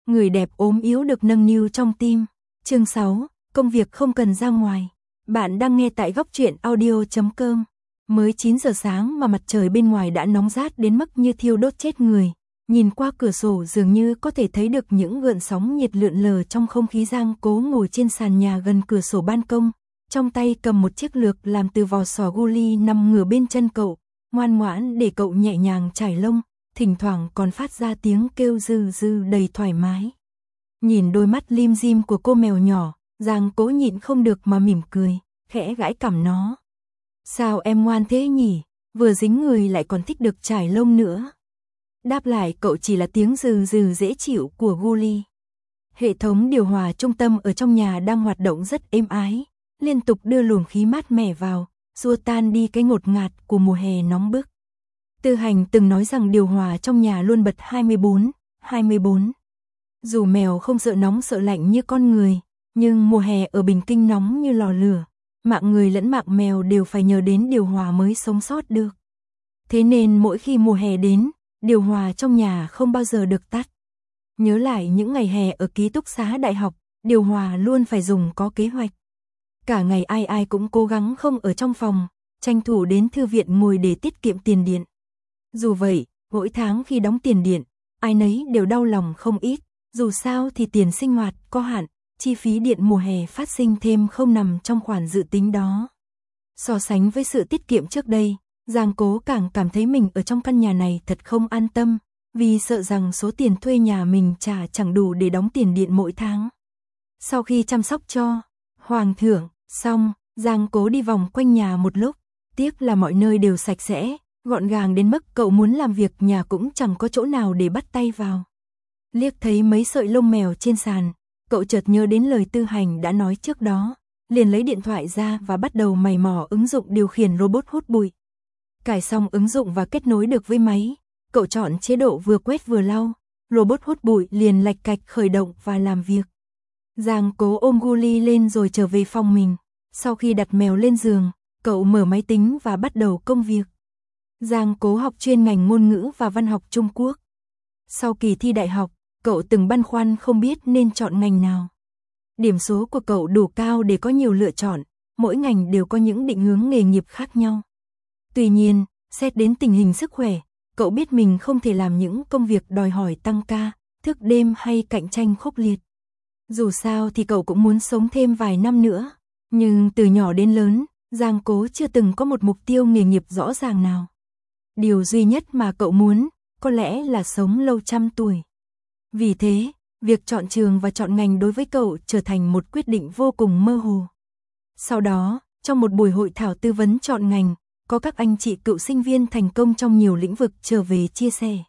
Người đẹp ốm yếu được nâng niu trong tim. Chương 6, công việc không cần ra ngoài. Bạn đang nghe tại goctruyện.audio.com. Mới 9 giờ sáng mà mặt trời bên ngoài đã nóng rát đến mức như thiêu đốt chết người. Nhìn qua cửa sổ dường như có thể thấy được những gợn sóng nhiệt lượn lờ trong không khí. Giang Cố ngồi trên sàn nhà gần cửa sổ ban công, trong tay cầm một chiếc lược làm từ vỏ sò guli nằm ngửa bên chân cậu, ngoan ngoãn để cậu nhẹ nhàng chải lông, thỉnh thoảng còn phát ra tiếng kêu rư rư đầy thoải mái. Nhìn đôi mắt lim dim của cô mèo nhỏ, Giang Cố nhịn không được mà mỉm cười, khẽ gãi cằm nó. Sao em ngoan thế nhỉ, vừa dính người lại còn thích được chải lông nữa. Đáp lại cậu chỉ là tiếng rừ rừ dễ chịu của guli. Hệ thống điều hòa trung tâm ở trong nhà đang hoạt động rất êm ái, liên tục đưa luồng khí mát mẻ vào, xua tan đi cái ngột ngạt của mùa hè nóng bức. Tư Hành từng nói rằng điều hòa trong nhà luôn bật 24/24. Dù mèo không sợ nóng sợ lạnh như con người, nhưng mùa hè ở Bình Kinh nóng như lò lửa, mạng người lẫn mạng mèo đều phải nhờ đến điều hòa mới sống sót được. Thế nên mỗi khi mùa hè đến, điều hòa trong nhà không bao giờ được tắt. Nhớ lại những ngày hè ở ký túc xá đại học, điều hòa luôn phải dùng có kế hoạch. Cả ngày ai ai cũng cố gắng không ở trong phòng, tranh thủ đến thư viện ngồi để tiết kiệm tiền điện. Dù vậy, mỗi tháng khi đóng tiền điện, ai nấy đều đau lòng không ít, dù sao thì tiền sinh hoạt có hạn, chi phí điện mùa hè phát sinh thêm không nằm trong khoản dự tính đó. So sánh với sự tiết kiệm trước đây, Giang Cố càng cảm thấy mình ở trong căn nhà này thật không an tâm, vì sợ rằng số tiền thuê nhà mình trả chẳng đủ để đóng tiền điện mỗi tháng. Sau khi chăm sóc cho Hoàng thượng xong, Giang Cố đi vòng quanh nhà một lúc, tiếc là mọi nơi đều sạch sẽ, gọn gàng đến mức cậu muốn làm việc nhà cũng chẳng có chỗ nào để bắt tay vào. Liếc thấy mấy sợi lông mèo trên sàn, cậu chợt nhớ đến lời Tư Hành đã nói trước đó, liền lấy điện thoại ra và bắt đầu mày mò ứng dụng điều khiển robot hút bụi. Cài xong ứng dụng và kết nối được với máy, cậu chọn chế độ vừa quét vừa lau, robot hút bụi liền lạch cạch khởi động và làm việc. Giang Cố ôm guli lên rồi trở về phòng mình, sau khi đặt mèo lên giường, cậu mở máy tính và bắt đầu công việc. Giang Cố học chuyên ngành ngôn ngữ và văn học Trung Quốc. Sau kỳ thi đại học, cậu từng băn khoăn không biết nên chọn ngành nào. Điểm số của cậu đủ cao để có nhiều lựa chọn, mỗi ngành đều có những định hướng nghề nghiệp khác nhau. Tuy nhiên, xét đến tình hình sức khỏe, cậu biết mình không thể làm những công việc đòi hỏi tăng ca, thức đêm hay cạnh tranh khốc liệt. Dù sao thì cậu cũng muốn sống thêm vài năm nữa, nhưng từ nhỏ đến lớn, Giang Cố chưa từng có một mục tiêu nghề nghiệp rõ ràng nào. Điều duy nhất mà cậu muốn, có lẽ là sống lâu trăm tuổi. Vì thế, việc chọn trường và chọn ngành đối với cậu trở thành một quyết định vô cùng mơ hồ. Sau đó, trong một buổi hội thảo tư vấn chọn ngành, có các anh chị cựu sinh viên thành công trong nhiều lĩnh vực trở về chia sẻ.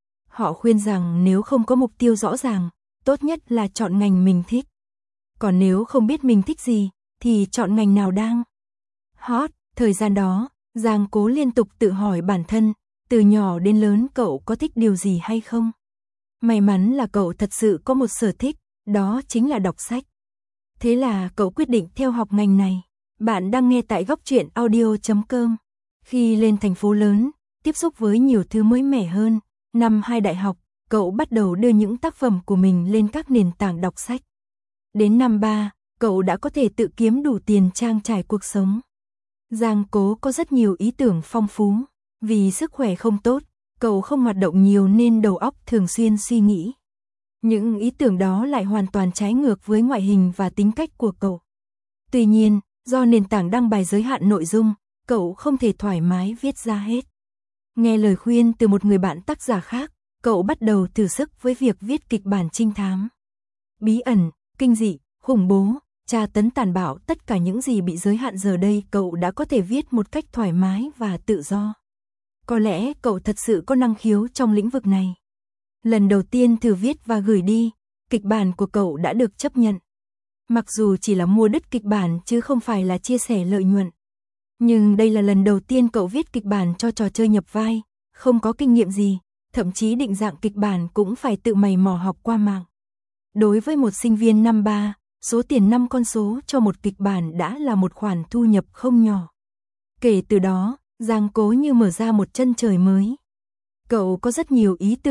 Họ khuyên rằng nếu không có mục tiêu rõ ràng, tốt nhất là chọn ngành mình thích. Còn nếu không biết mình thích gì, thì chọn ngành nào đang hot. Thời gian đó, Giang Cố liên tục tự hỏi bản thân, từ nhỏ đến lớn cậu có thích điều gì hay không? May mắn là cậu thật sự có một sở thích, đó chính là đọc sách. Thế là cậu quyết định theo học ngành này. Bạn đang nghe tại goctruyện.audio.com. Khi lên thành phố lớn, tiếp xúc với nhiều thứ mới mẻ hơn, năm 2 đại học, cậu bắt đầu đưa những tác phẩm của mình lên các nền tảng đọc sách. Đến năm 3, cậu đã có thể tự kiếm đủ tiền trang trải cuộc sống. Giang Cố có rất nhiều ý tưởng phong phú, vì sức khỏe không tốt, cậu không hoạt động nhiều nên đầu óc thường xuyên suy nghĩ. Những ý tưởng đó lại hoàn toàn trái ngược với ngoại hình và tính cách của cậu. Tuy nhiên, do nền tảng đăng bài giới hạn nội dung, cậu không thể thoải mái viết ra hết. Nghe lời khuyên từ một người bạn tác giả khác, cậu bắt đầu thử sức với việc viết kịch bản trinh thám. Bí ẩn, kinh dị, khủng bố, tra tấn tàn bạo, tất cả những gì bị giới hạn giờ đây cậu đã có thể viết một cách thoải mái và tự do. Có lẽ cậu thật sự có năng khiếu trong lĩnh vực này. Lần đầu tiên thử viết và gửi đi, kịch bản của cậu đã được chấp nhận. Mặc dù chỉ là mua đứt kịch bản chứ không phải là chia sẻ lợi nhuận. Nhưng đây là lần đầu tiên cậu viết kịch bản cho trò chơi nhập vai, không có kinh nghiệm gì, thậm chí định dạng kịch bản cũng phải tự mày mò học qua mạng. Đối với một sinh viên năm 3, số tiền 5 con số cho một kịch bản đã là một khoản thu nhập không nhỏ. Kể từ đó, Giang Cố như mở ra một chân trời mới. Cậu có rất nhiều ý tưởng,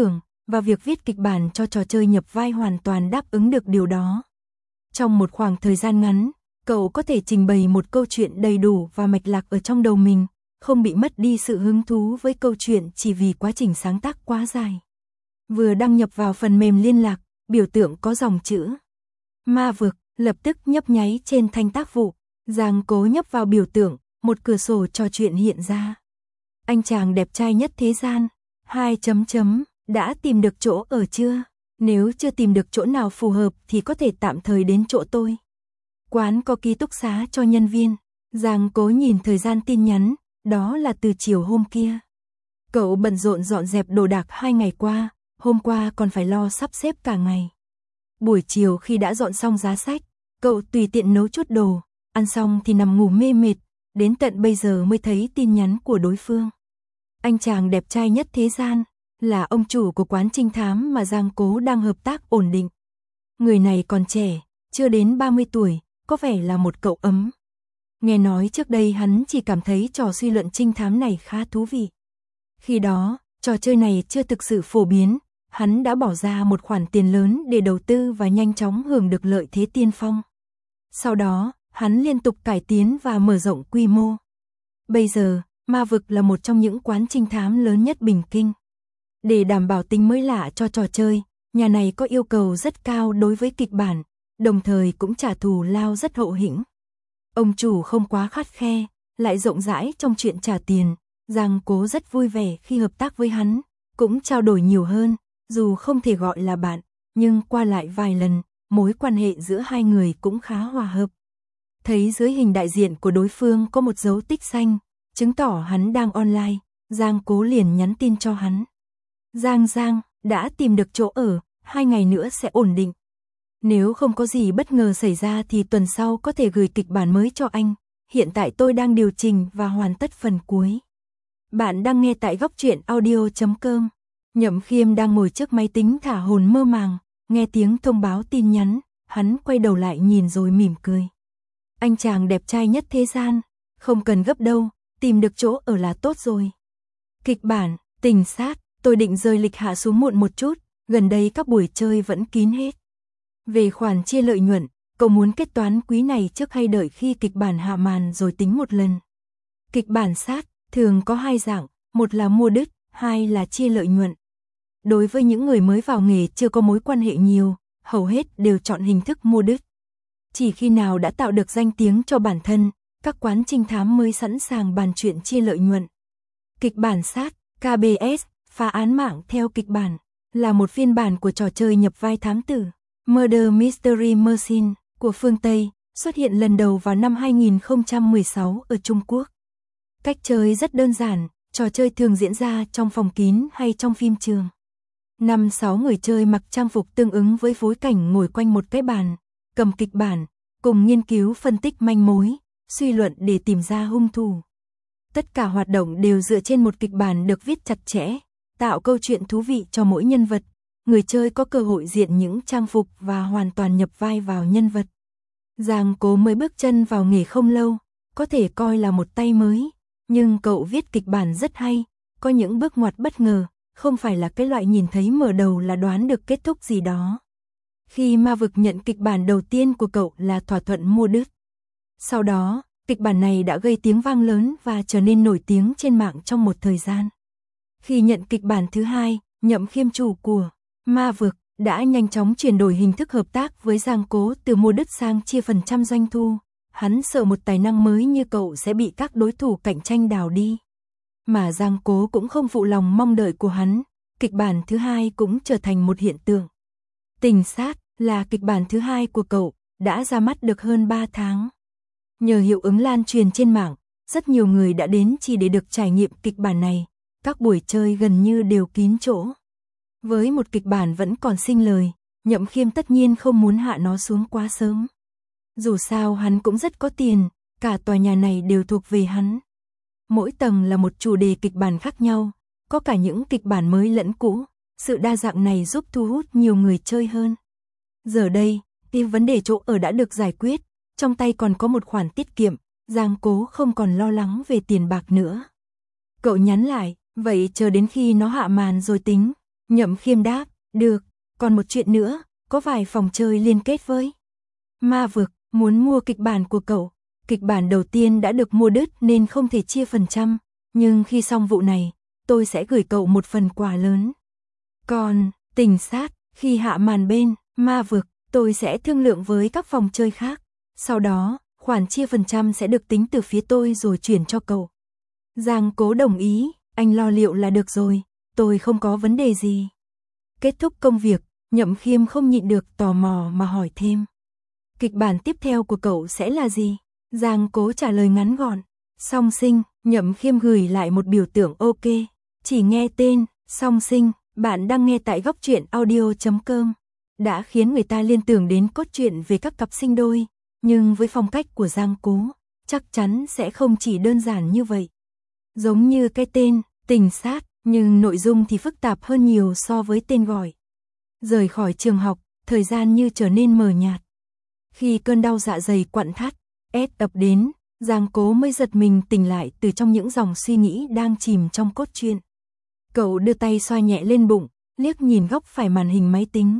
và việc viết kịch bản cho trò chơi nhập vai hoàn toàn đáp ứng được điều đó. Trong một khoảng thời gian ngắn, cậu có thể trình bày một câu chuyện đầy đủ và mạch lạc ở trong đầu mình, không bị mất đi sự hứng thú với câu chuyện chỉ vì quá trình sáng tác quá dài. Vừa đăng nhập vào phần mềm liên lạc, biểu tượng có dòng chữ Ma vực lập tức nhấp nháy trên thanh tác vụ. Giang Cố nhấp vào biểu tượng, một cửa sổ trò chuyện hiện ra. Anh chàng đẹp trai nhất thế gian, 2 chấm chấm, đã tìm được chỗ ở chưa? Nếu chưa tìm được chỗ nào phù hợp thì có thể tạm thời đến chỗ tôi. Quán có ký túc xá cho nhân viên. Giang Cố nhìn thời gian tin nhắn, đó là từ chiều hôm kia. Cậu bận rộn dọn dẹp đồ đạc 2 ngày qua, hôm qua còn phải lo sắp xếp cả ngày. Buổi chiều khi đã dọn xong giá sách, cậu tùy tiện nấu chút đồ, ăn xong thì nằm ngủ mê mệt, đến tận bây giờ mới thấy tin nhắn của đối phương. Anh chàng đẹp trai nhất thế gian, là ông chủ của quán trinh thám mà Giang Cố đang hợp tác ổn định. Người này còn trẻ, chưa đến 30 tuổi, có vẻ là một cậu ấm. Nghe nói trước đây hắn chỉ cảm thấy trò suy luận trinh thám này khá thú vị. Khi đó, trò chơi này chưa thực sự phổ biến, hắn đã bỏ ra một khoản tiền lớn để đầu tư và nhanh chóng hưởng được lợi thế tiên phong. Sau đó, hắn liên tục cải tiến và mở rộng quy mô. Bây giờ, Ma vực là một trong những quán trinh thám lớn nhất Bình Kinh. Để đảm bảo tính mới lạ cho trò chơi, nhà này có yêu cầu rất cao đối với kịch bản, đồng thời cũng trả thù lao rất hậu hĩnh. Ông chủ không quá khắt khe, lại rộng rãi trong chuyện trả tiền. Giang Cố rất vui vẻ khi hợp tác với hắn, cũng trao đổi nhiều hơn, dù không thể gọi là bạn, nhưng qua lại vài lần, mối quan hệ giữa hai người cũng khá hòa hợp. Thấy dưới hình đại diện của đối phương có một dấu tích xanh, chứng tỏ hắn đang online, Giang Cố liền nhắn tin cho hắn. Giang, đã tìm được chỗ ở, 2 ngày nữa sẽ ổn định. Nếu không có gì bất ngờ xảy ra thì tuần sau có thể gửi kịch bản mới cho anh. Hiện tại tôi đang điều chỉnh và hoàn tất phần cuối. Bạn đang nghe tại Góc Truyện Audio.com. Nhậm Khiêm đang ngồi trước máy tính thả hồn mơ màng, nghe tiếng thông báo tin nhắn, hắn quay đầu lại nhìn rồi mỉm cười. Anh chàng đẹp trai nhất thế gian, không cần gấp đâu, tìm được chỗ ở là tốt rồi. Kịch bản, tình sát, tôi định rời lịch hạ xuống muộn một chút, gần đây các buổi chơi vẫn kín hết. Về khoản chia lợi nhuận, cậu muốn kết toán quý này trước hay đợi khi kịch bản hạ màn rồi tính một lần? Kịch bản sát, thường có 2 dạng, một là mua đứt, 2 là chia lợi nhuận. Đối với những người mới vào nghề chưa có mối quan hệ nhiều, hầu hết đều chọn hình thức mua đứt. Chỉ khi nào đã tạo được danh tiếng cho bản thân, các quán trinh thám mới sẵn sàng bàn chuyện chia lợi nhuận. Kịch bản sát, KBS, phá án mạng theo kịch bản, là một phiên bản của trò chơi nhập vai thám tử Murder Mystery Machine của phương Tây, xuất hiện lần đầu vào năm 2016 ở Trung Quốc. Cách chơi rất đơn giản, trò chơi thường diễn ra trong phòng kín hay trong phim trường. 5-6 người chơi mặc trang phục tương ứng với phối cảnh ngồi quanh một cái bàn, cầm kịch bản, cùng nghiên cứu phân tích manh mối, suy luận để tìm ra hung thủ. Tất cả hoạt động đều dựa trên một kịch bản được viết chặt chẽ, tạo câu chuyện thú vị cho mỗi nhân vật. Người chơi có cơ hội diện những trang phục và hoàn toàn nhập vai vào nhân vật. Giang Cố mới bước chân vào nghề không lâu, có thể coi là một tay mới, nhưng cậu viết kịch bản rất hay, có những bước ngoặt bất ngờ, không phải là cái loại nhìn thấy mở đầu là đoán được kết thúc gì đó. Khi Ma vực nhận kịch bản đầu tiên của cậu là thỏa thuận mua đứt. Sau đó, kịch bản này đã gây tiếng vang lớn và trở nên nổi tiếng trên mạng trong một thời gian. Khi nhận kịch bản thứ hai, Nhậm Khiêm chủ của Ma vực đã nhanh chóng chuyển đổi hình thức hợp tác với Giang Cố từ mua đứt sang chia phần trăm doanh thu. Hắn sợ một tài năng mới như cậu sẽ bị các đối thủ cạnh tranh đào đi. Mà Giang Cố cũng không phụ lòng mong đợi của hắn, kịch bản thứ hai cũng trở thành một hiện tượng. Tình sát là kịch bản thứ hai của cậu, đã ra mắt được hơn 3 tháng. Nhờ hiệu ứng lan truyền trên mạng, rất nhiều người đã đến chỉ để được trải nghiệm kịch bản này, các buổi chơi gần như đều kín chỗ. Với một kịch bản vẫn còn sinh lời, Nhậm Khiêm tất nhiên không muốn hạ nó xuống quá sớm. Dù sao hắn cũng rất có tiền, cả tòa nhà này đều thuộc về hắn. Mỗi tầng là một chủ đề kịch bản khác nhau, có cả những kịch bản mới lẫn cũ, sự đa dạng này giúp thu hút nhiều người chơi hơn. Giờ đây, thì vấn đề chỗ ở đã được giải quyết, trong tay còn có một khoản tiết kiệm, Giang Cố không còn lo lắng về tiền bạc nữa. Cậu nhắn lại, vậy chờ đến khi nó hạ màn rồi tính. Nhậm Khiêm đáp, được, còn một chuyện nữa, có vài phòng chơi liên kết với Ma Vực, muốn mua kịch bản của cậu. Kịch bản đầu tiên đã được mua đứt nên không thể chia phần trăm, nhưng khi xong vụ này, tôi sẽ gửi cậu một phần quà lớn. Còn, Tình Sát, khi hạ màn bên Ma Vực, tôi sẽ thương lượng với các phòng chơi khác. Sau đó, khoản chia phần trăm sẽ được tính từ phía tôi rồi chuyển cho cậu. Giang Cố đồng ý, anh lo liệu là được rồi, tôi không có vấn đề gì. Kết thúc công việc, Nhậm Khiêm không nhịn được tò mò mà hỏi thêm. Kịch bản tiếp theo của cậu sẽ là gì? Giang Cố trả lời ngắn gọn. Song Sinh. Nhậm Khiêm gửi lại một biểu tượng ok. Chỉ nghe tên, Song Sinh, bạn đang nghe tại góc truyện audio.com. Đã khiến người ta liên tưởng đến cốt truyện về các cặp sinh đôi. Nhưng với phong cách của Giang Cố, chắc chắn sẽ không chỉ đơn giản như vậy. Giống như cái tên, Tình Sát, nhưng nội dung thì phức tạp hơn nhiều so với tên gọi. Rời khỏi trường học, thời gian như trở nên mờ nhạt. Khi cơn đau dạ dày quặn thắt, ập đến, Giang Cố mới giật mình tỉnh lại từ trong những dòng suy nghĩ đang chìm trong cốt truyện. Cậu đưa tay xoa nhẹ lên bụng, liếc nhìn góc phải màn hình máy tính.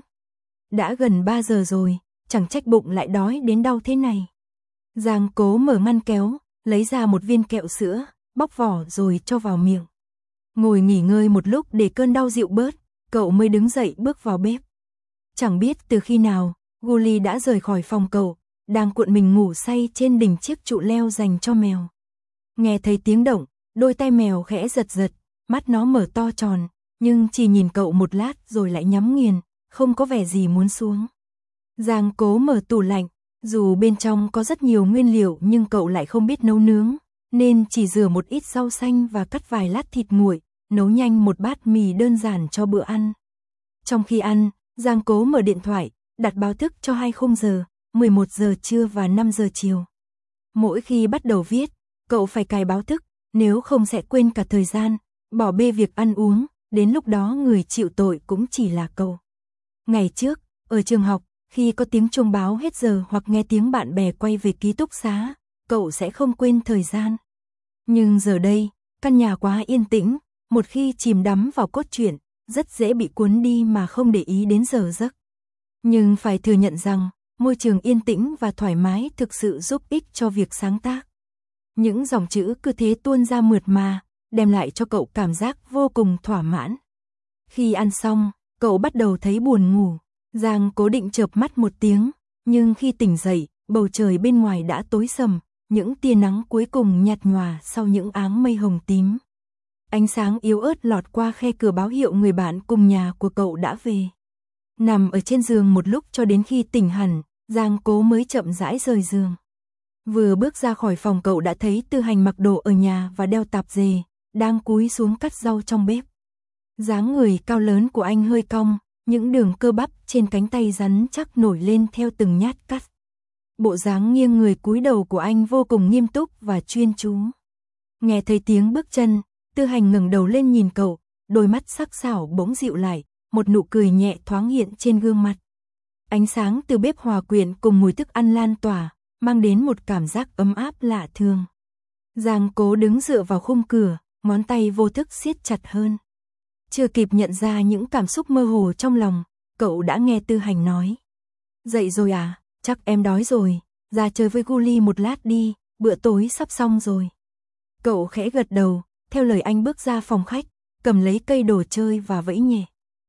Đã gần 3 giờ rồi, chẳng trách bụng lại đói đến đau thế này. Giang Cố mở ngăn kéo, lấy ra một viên kẹo sữa, bóc vỏ rồi cho vào miệng. Ngồi nghỉ ngơi một lúc để cơn đau dịu bớt, cậu mới đứng dậy bước vào bếp. Chẳng biết từ khi nào, Guli đã rời khỏi phòng cậu, đang cuộn mình ngủ say trên đỉnh chiếc trụ leo dành cho mèo. Nghe thấy tiếng động, đôi tay mèo khẽ giật giật, mắt nó mở to tròn, nhưng chỉ nhìn cậu một lát rồi lại nhắm nghiền, không có vẻ gì muốn xuống. Giang Cố mở tủ lạnh, dù bên trong có rất nhiều nguyên liệu nhưng cậu lại không biết nấu nướng, nên chỉ rửa một ít rau xanh và cắt vài lát thịt nguội, nấu nhanh một bát mì đơn giản cho bữa ăn. Trong khi ăn, Giang Cố mở điện thoại, đặt báo thức cho 2 khung giờ, 11 giờ trưa và 5 giờ chiều. Mỗi khi bắt đầu viết, cậu phải cài báo thức, nếu không sẽ quên cả thời gian, bỏ bê việc ăn uống, đến lúc đó người chịu tội cũng chỉ là cậu. Ngày trước, ở trường học, khi có tiếng chuông báo hết giờ hoặc nghe tiếng bạn bè quay về ký túc xá, cậu sẽ không quên thời gian. Nhưng giờ đây, căn nhà quá yên tĩnh, một khi chìm đắm vào cốt truyện, rất dễ bị cuốn đi mà không để ý đến giờ giấc. Nhưng phải thừa nhận rằng, môi trường yên tĩnh và thoải mái thực sự giúp ích cho việc sáng tác. Những dòng chữ cứ thế tuôn ra mượt mà, đem lại cho cậu cảm giác vô cùng thỏa mãn. Khi ăn xong, cậu bắt đầu thấy buồn ngủ. Giang Cố định chợp mắt một tiếng, nhưng khi tỉnh dậy, bầu trời bên ngoài đã tối sầm, những tia nắng cuối cùng nhạt nhòa sau những áng mây hồng tím. Ánh sáng yếu ớt lọt qua khe cửa báo hiệu người bạn cùng nhà của cậu đã về. Nằm ở trên giường một lúc cho đến khi tỉnh hẳn, Giang Cố mới chậm rãi rời giường. Vừa bước ra khỏi phòng cậu đã thấy Tư Hành mặc đồ ở nhà và đeo tạp dề, đang cúi xuống cắt rau trong bếp. Dáng người cao lớn của anh hơi cong, những đường cơ bắp trên cánh tay rắn chắc nổi lên theo từng nhát cắt. Bộ dáng nghiêng người cúi đầu của anh vô cùng nghiêm túc và chuyên chú. Nghe thấy tiếng bước chân, Tư Hành ngẩng đầu lên nhìn cậu, đôi mắt sắc sảo bỗng dịu lại, một nụ cười nhẹ thoáng hiện trên gương mặt. Ánh sáng từ bếp hòa quyện cùng mùi thức ăn lan tỏa, mang đến một cảm giác ấm áp lạ thường. Giang Cố đứng dựa vào khung cửa, ngón tay vô thức siết chặt hơn. Chưa kịp nhận ra những cảm xúc mơ hồ trong lòng, cậu đã nghe Tư Hành nói. Dậy rồi à, chắc em đói rồi, ra chơi với Guli một lát đi, bữa tối sắp xong rồi. Cậu khẽ gật đầu, theo lời anh bước ra phòng khách, cầm lấy cây đồ chơi và vẫy nhẹ.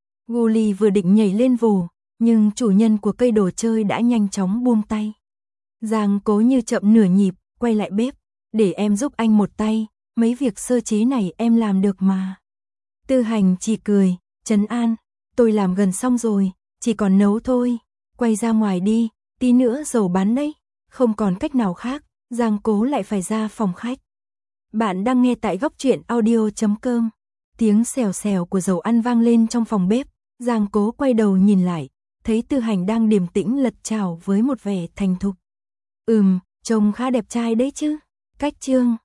Guli vừa định nhảy lên vồ, nhưng chủ nhân của cây đồ chơi đã nhanh chóng buông tay. Giang Cố như chậm nửa nhịp, quay lại bếp, để em giúp anh một tay, mấy việc sơ chế này em làm được mà. Tư Hành chỉ cười, trấn an, tôi làm gần xong rồi, chỉ còn nấu thôi, quay ra ngoài đi, tí nữa dầu bắn đấy. Không còn cách nào khác, Giang Cố lại phải ra phòng khách. Bạn đang nghe tại góc truyện audio.com. Tiếng xèo xèo của dầu ăn vang lên trong phòng bếp, Giang Cố quay đầu nhìn lại, thấy Tư Hành đang điềm tĩnh lật chảo với một vẻ thành thục. Trông khá đẹp trai đấy chứ. Cách chương